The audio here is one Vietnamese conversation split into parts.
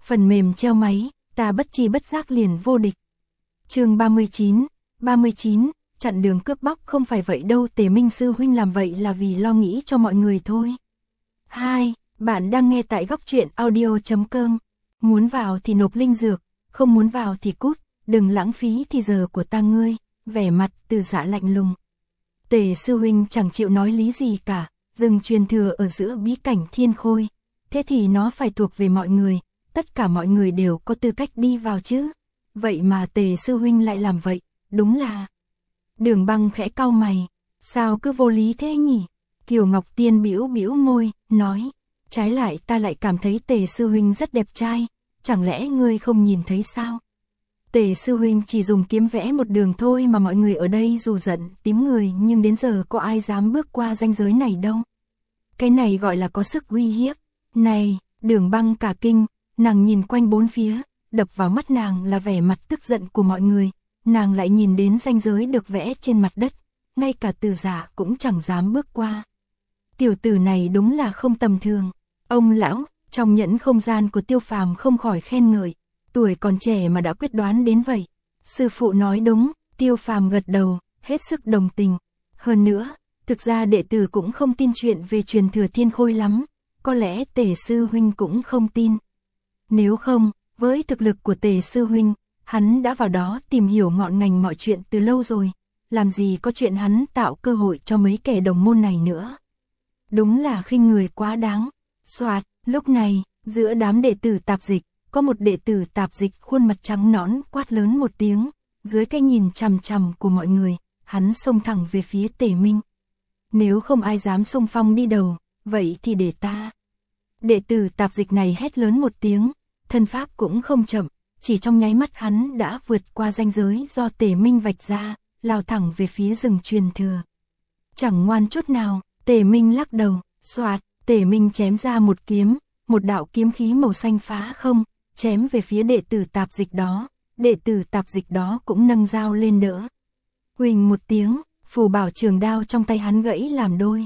phần mềm treo máy, ta bất chi bất giác liền vô địch. Chương 39, chặn đường cướp bóc không phải vậy đâu, Tề Minh sư huynh làm vậy là vì lo nghĩ cho mọi người thôi. 2. Bạn đang nghe tại góc truyện audio.com. Muốn vào thì nộp linh dược, không muốn vào thì cút, đừng lãng phí thì giờ của ta ngươi, vẻ mặt Từ Dạ lạnh lùng. Tề sư huynh chẳng chịu nói lý gì cả, rừng truyền thừa ở giữa bí cảnh Thiên Khôi, thế thì nó phải thuộc về mọi người, tất cả mọi người đều có tư cách đi vào chứ. Vậy mà Tề sư huynh lại làm vậy, đúng là... Đường Băng khẽ cau mày, sao cứ vô lý thế nhỉ? Kiều Ngọc Tiên bĩu bĩu môi, nói, trái lại ta lại cảm thấy Tề sư huynh rất đẹp trai, chẳng lẽ ngươi không nhìn thấy sao? Tề sư huynh chỉ dùng kiếm vẽ một đường thôi mà mọi người ở đây dù giận tím người nhưng đến giờ có ai dám bước qua ranh giới này đâu. Cái này gọi là có sức uy hiếp. Này, Đường Băng cả kinh, nàng nhìn quanh bốn phía, đập vào mắt nàng là vẻ mặt tức giận của mọi người, nàng lại nhìn đến ranh giới được vẽ trên mặt đất, ngay cả Từ Dạ cũng chẳng dám bước qua. Tiểu tử này đúng là không tầm thường. Ông lão, trong nhẫn không gian của Tiêu Phàm không khỏi khen ngợi, tuổi còn trẻ mà đã quyết đoán đến vậy. Sư phụ nói đúng, Tiêu Phàm gật đầu, hết sức đồng tình. Hơn nữa, thực ra đệ tử cũng không tin chuyện về truyền thừa Thiên Khôi lắm, có lẽ Tề sư huynh cũng không tin. Nếu không, với thực lực của Tề sư huynh, hắn đã vào đó tìm hiểu ngọn ngành mọi chuyện từ lâu rồi, làm gì có chuyện hắn tạo cơ hội cho mấy kẻ đồng môn này nữa. Đúng là khinh người quá đáng. Soạt, lúc này, giữa đám đệ tử tạp dịch, có một đệ tử tạp dịch khuôn mặt trắng nõn quát lớn một tiếng, dưới cái nhìn chằm chằm của mọi người, hắn xông thẳng về phía Tề Minh. Nếu không ai dám xung phong đi đầu, vậy thì để ta. Đệ tử tạp dịch này hét lớn một tiếng, thân pháp cũng không chậm, chỉ trong nháy mắt hắn đã vượt qua ranh giới do Tề Minh vạch ra, lao thẳng về phía rừng truyền thừa. Chẳng ngoan chút nào, Tề Minh lắc đầu, xoạt, Tề Minh chém ra một kiếm, một đạo kiếm khí màu xanh phá không, chém về phía đệ tử tạp dịch đó, đệ tử tạp dịch đó cũng nâng dao lên đỡ. Huỳnh một tiếng, phù bảo trường đao trong tay hắn gãy làm đôi.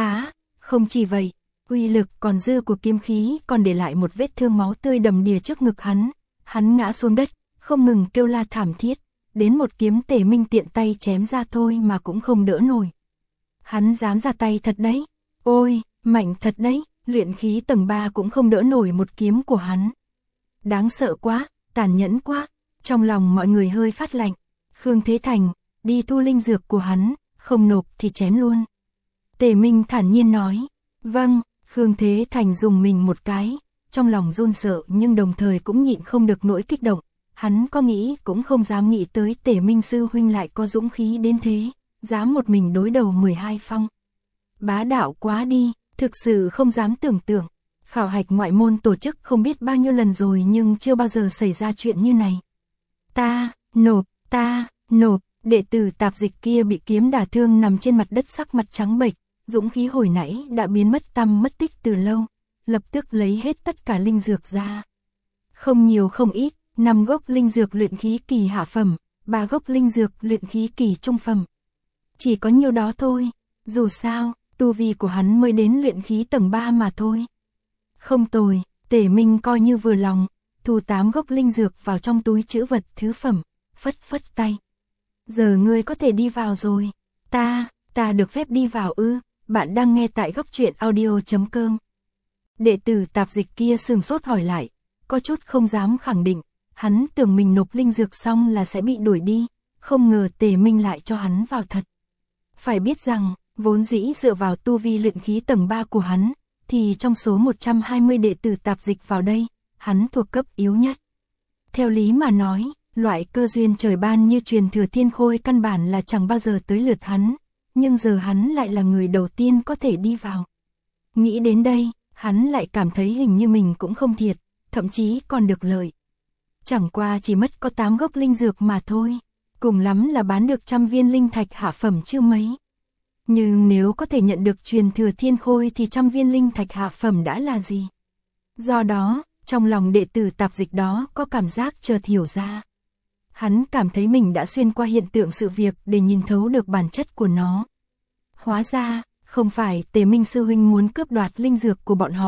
Không chỉ vậy, uy lực còn dư của kiếm khí còn để lại một vết thương máu tươi đầm đìa trước ngực hắn ngã xuống đất, không ngừng kêu la thảm thiết, đến một kiếm Tề Minh tiện tay chém ra thôi mà cũng không đỡ nổi. Hắn dám ra tay thật đấy, ôi, mạnh thật đấy, luyện khí tầng 3 cũng không đỡ nổi một kiếm của hắn. Đáng sợ quá, tàn nhẫn quá, trong lòng mọi người hơi phát lạnh. Khương Thế Thành, đi thu linh dược của hắn, không nộp thì chém luôn. Tề Minh thản nhiên nói, vâng. Khương Thế Thành dùng mình một cái, trong lòng run sợ nhưng đồng thời cũng nhịn không được nỗi kích động. Hắn có nghĩ cũng không dám nghĩ tới Tề Minh sư huynh lại có dũng khí đến thế, dám một mình đối đầu 12 phong. Bá đạo quá đi, thực sự không dám tưởng tượng. Khảo hạch ngoại môn tổ chức không biết bao nhiêu lần rồi nhưng chưa bao giờ xảy ra chuyện như này. Ta nộp, đệ tử tạp dịch kia bị kiếm đả thương nằm trên mặt đất sắc mặt trắng bệch, dũng khí hồi nãy đã biến mất tăm mất tích từ lâu, lập tức lấy hết tất cả linh dược ra. Không nhiều không ít, 5 gốc linh dược luyện khí kỳ hạ phẩm, 3 gốc linh dược luyện khí kỳ trung phẩm. Chỉ có nhiêu đó thôi, dù sao, tu vi của hắn mới đến luyện khí tầng 3 mà thôi. Không tồi, Tề Minh coi như vừa lòng, thu 8 gốc linh dược vào trong túi trữ vật thứ phẩm, phất phất tay. Giờ ngươi có thể đi vào rồi. Ta được phép đi vào ư? Bạn đang nghe tại góc truyện audio.com. Đệ tử tạp dịch kia sừng sốt hỏi lại, có chút không dám khẳng định, hắn tưởng mình nộp linh dược xong là sẽ bị đuổi đi, không ngờ Tề Minh lại cho hắn vào thật. Phải biết rằng, vốn dĩ dựa vào tu vi luyện khí tầng 3 của hắn, thì trong số 120 đệ tử tạp dịch vào đây, hắn thuộc cấp yếu nhất. Theo lý mà nói, loại cơ duyên trời ban như truyền thừa Thiên Khôi căn bản là chẳng bao giờ tới lượt hắn, nhưng giờ hắn lại là người đầu tiên có thể đi vào. Nghĩ đến đây, hắn lại cảm thấy hình như mình cũng không thiệt, thậm chí còn được lợi. Chẳng qua chỉ mất có 8 gốc linh dược mà thôi, cùng lắm là bán được 100 viên linh thạch hạ phẩm chưa mấy. Nhưng nếu có thể nhận được truyền thừa Thiên Khôi thì 100 viên linh thạch hạ phẩm đã là gì? Do đó, trong lòng đệ tử tạp dịch đó có cảm giác chợt hiểu ra. Hắn cảm thấy mình đã xuyên qua hiện tượng sự việc để nhìn thấu được bản chất của nó. Hóa ra, không phải Tề Minh sư huynh muốn cướp đoạt linh dược của bọn họ,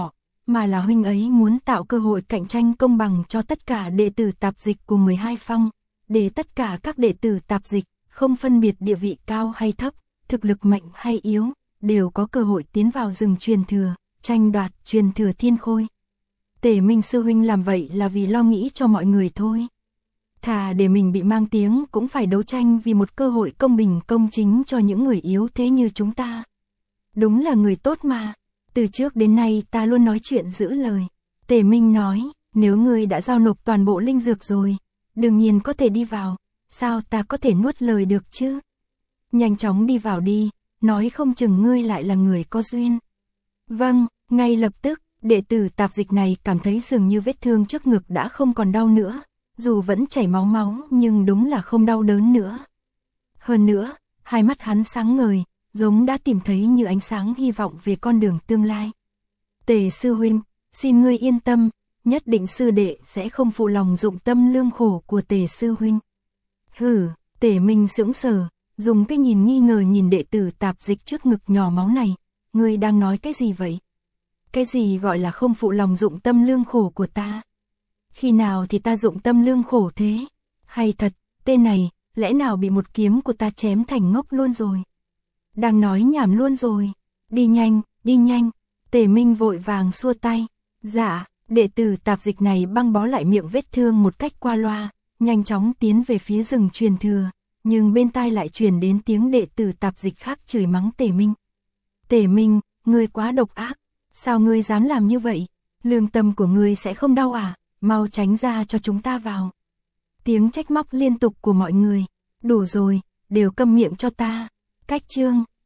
mà là huynh ấy muốn tạo cơ hội cạnh tranh công bằng cho tất cả đệ tử tạp dịch của 12 phong, để tất cả các đệ tử tạp dịch, không phân biệt địa vị cao hay thấp, thực lực mạnh hay yếu, đều có cơ hội tiến vào rừng truyền thừa, tranh đoạt truyền thừa thiên khôi. Tề Minh sư huynh làm vậy là vì lo nghĩ cho mọi người thôi. Thà để mình bị mang tiếng cũng phải đấu tranh vì một cơ hội công bình công chính cho những người yếu thế như chúng ta. Đúng là người tốt mà. Từ trước đến nay ta luôn nói chuyện giữ lời. Tề Minh nói, nếu ngươi đã giao nộp toàn bộ linh dược rồi, đương nhiên có thể đi vào. Sao ta có thể nuốt lời được chứ? Nhanh chóng đi vào đi, nói không chừng ngươi lại là người có duyên. Vâng, ngay lập tức, đệ tử tạp dịch này cảm thấy dường như vết thương trước ngực đã không còn đau nữa. Dù vẫn chảy máu nhưng đúng là không đau đớn nữa. Hơn nữa, hai mắt hắn sáng ngời, giống đã tìm thấy như ánh sáng hy vọng về con đường tương lai. Tề sư huynh, xin ngươi yên tâm, nhất định sư đệ sẽ không phụ lòng dụng tâm lương khổ của Tề sư huynh. Hử, Tề Minh sững sờ, dùng cái nhìn nghi ngờ nhìn đệ tử tạp dịch trước ngực nhỏ máu này. Ngươi đang nói cái gì vậy? Cái gì gọi là không phụ lòng dụng tâm lương khổ của ta? Khi nào thì ta dụng tâm lương khổ thế? Hay thật, tên này, lẽ nào bị một kiếm của ta chém thành ngốc luôn rồi? Đang nói nhảm luôn rồi. Đi nhanh, đi nhanh. Tề Minh vội vàng xua tay. Dạ, đệ tử tạp dịch này băng bó lại miệng vết thương một cách qua loa, nhanh chóng tiến về phía rừng truyền thừa, nhưng bên tai lại truyền đến tiếng đệ tử tạp dịch khác chửi mắng Tề Minh. Tề Minh, ngươi quá độc ác, sao ngươi dám làm như vậy? Lương tâm của ngươi sẽ không đau à? Mau tránh ra cho chúng ta vào. Tiếng trách móc liên tục của mọi người. Đủ rồi, đều câm miệng cho ta. Cách chương